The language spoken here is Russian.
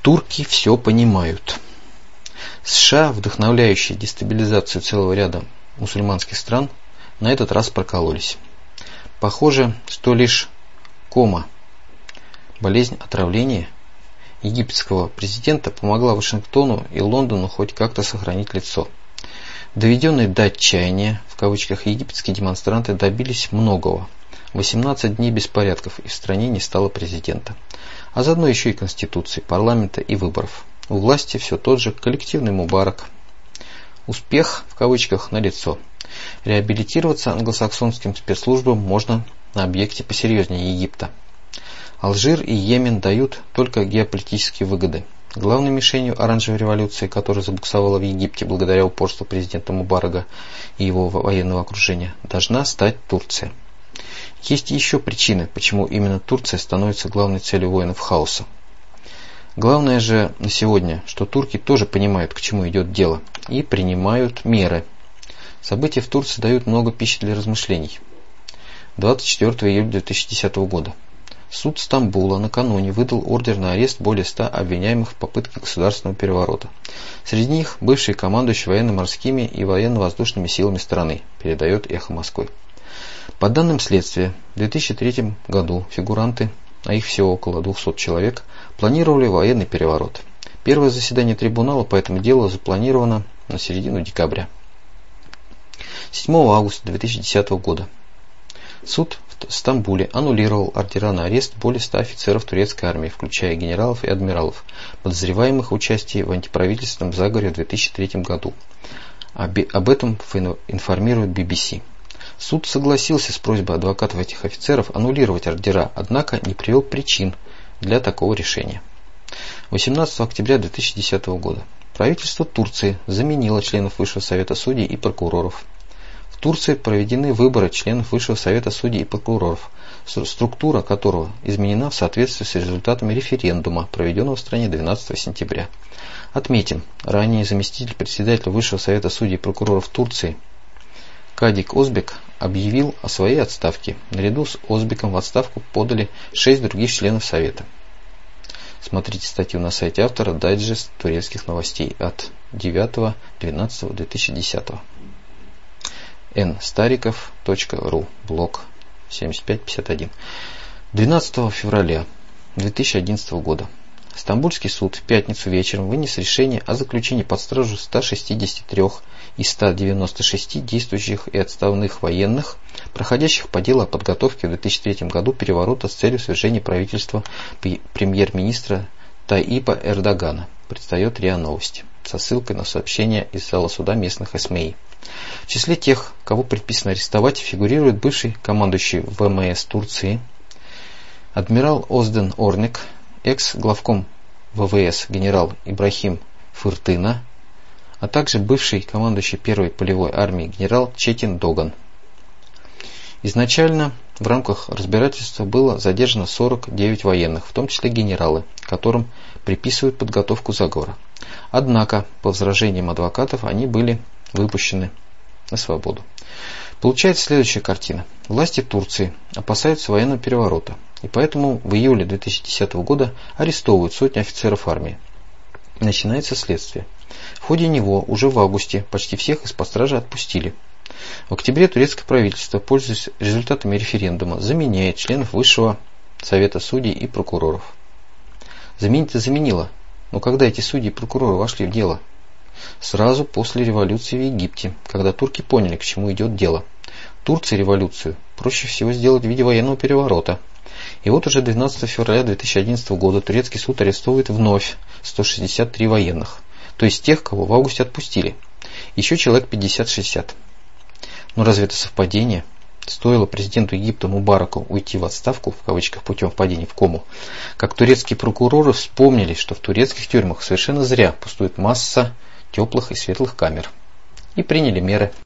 Турки все понимают. США, вдохновляющие дестабилизацию целого ряда мусульманских стран, на этот раз прокололись. Похоже, что лишь болезнь отравления египетского президента помогла Вашингтону и Лондону хоть как-то сохранить лицо. Доведенные до отчаяния, в кавычках, египетские демонстранты добились многого. 18 дней беспорядков, и в стране не стало президента. А заодно еще и конституции, парламента и выборов. У власти все тот же коллективный Мубарак. Успех, в кавычках, налицо. Реабилитироваться англосаксонским спецслужбам можно на объекте посерьезнее Египта. Алжир и Йемен дают только геополитические выгоды. Главной мишенью оранжевой революции, которая забуксовала в Египте благодаря упорству президента Мубарака и его военного окружения, должна стать Турция. Есть еще причины, почему именно Турция становится главной целью воинов хаоса. Главное же на сегодня, что турки тоже понимают, к чему идет дело, и принимают меры. События в Турции дают много пищи для размышлений. 24 июля 2010 года. Суд Стамбула накануне выдал ордер на арест более 100 обвиняемых в попытке государственного переворота. Среди них бывший командующий военно-морскими и военно-воздушными силами страны, передает «Эхо Москвы». По данным следствия, в 2003 году фигуранты, а их всего около 200 человек, планировали военный переворот. Первое заседание трибунала по этому делу запланировано на середину декабря. 7 августа 2010 года суд в Стамбуле аннулировал ордера на арест более 100 офицеров турецкой армии, включая генералов и адмиралов, подозреваемых в участии в антиправительственном заговоре в 2003 году. Об этом информирует BBC. Суд согласился с просьбой адвокатов этих офицеров аннулировать ордера, однако не привел причин для такого решения. 18 октября 2010 года правительство Турции заменило членов Высшего совета судей и прокуроров. В Турции проведены выборы членов Высшего совета судей и прокуроров, структура которого изменена в соответствии с результатами референдума, проведенного в стране 12 сентября. Отметим, ранее заместитель председателя Высшего совета судей и прокуроров Турции Кадик Озбек объявил о своей отставке. Наряду с Озбеком в отставку подали 6 других членов Совета. Смотрите статью на сайте автора «Дайджест турецких новостей» от 9.12.2010. nstarikov.ru, блог 7551. 12 февраля 2011 года Стамбульский суд в пятницу вечером вынес решение о заключении под стражу 163 из 196 действующих и отставных военных, проходящих по делу о подготовке в 2003 году переворота с целью свержения правительства премьер-министра Таипа Эрдогана, предстает РИА Новости, со ссылкой на сообщение из зала суда местных СМИ. В числе тех, кого предписано арестовать, фигурирует бывший командующий ВМС Турции, адмирал Озден Орник, экс-главком ВВС генерал Ибрахим Фыртына, а также бывший командующий первой полевой армии генерал Четин Доган. Изначально в рамках разбирательства было задержано 49 военных, в том числе генералы, которым приписывают подготовку заговора. Однако, по возражениям адвокатов, они были выпущены на свободу. Получается следующая картина. Власти Турции опасаются военного переворота, и поэтому в июле 2010 года арестовывают сотни офицеров армии. Начинается следствие. В ходе него уже в августе почти всех из-под стражи отпустили. В октябре турецкое правительство, пользуясь результатами референдума, заменяет членов Высшего совета судей и прокуроров. Заменить-то заменило, но когда эти судьи и прокуроры вошли в дело? Сразу после революции в Египте, когда турки поняли, к чему идет дело. Турции революцию проще всего сделать в виде военного переворота. И вот уже 12 февраля 2011 года турецкий суд арестовывает вновь 163 военных, то есть тех, кого в августе отпустили. Еще человек 50-60. Но разве это совпадение? Стоило президенту Египта Мубараку уйти в отставку, в кавычках, путем впадения в кому, как турецкие прокуроры вспомнили, что в турецких тюрьмах совершенно зря пустует масса теплых и светлых камер, и приняли меры.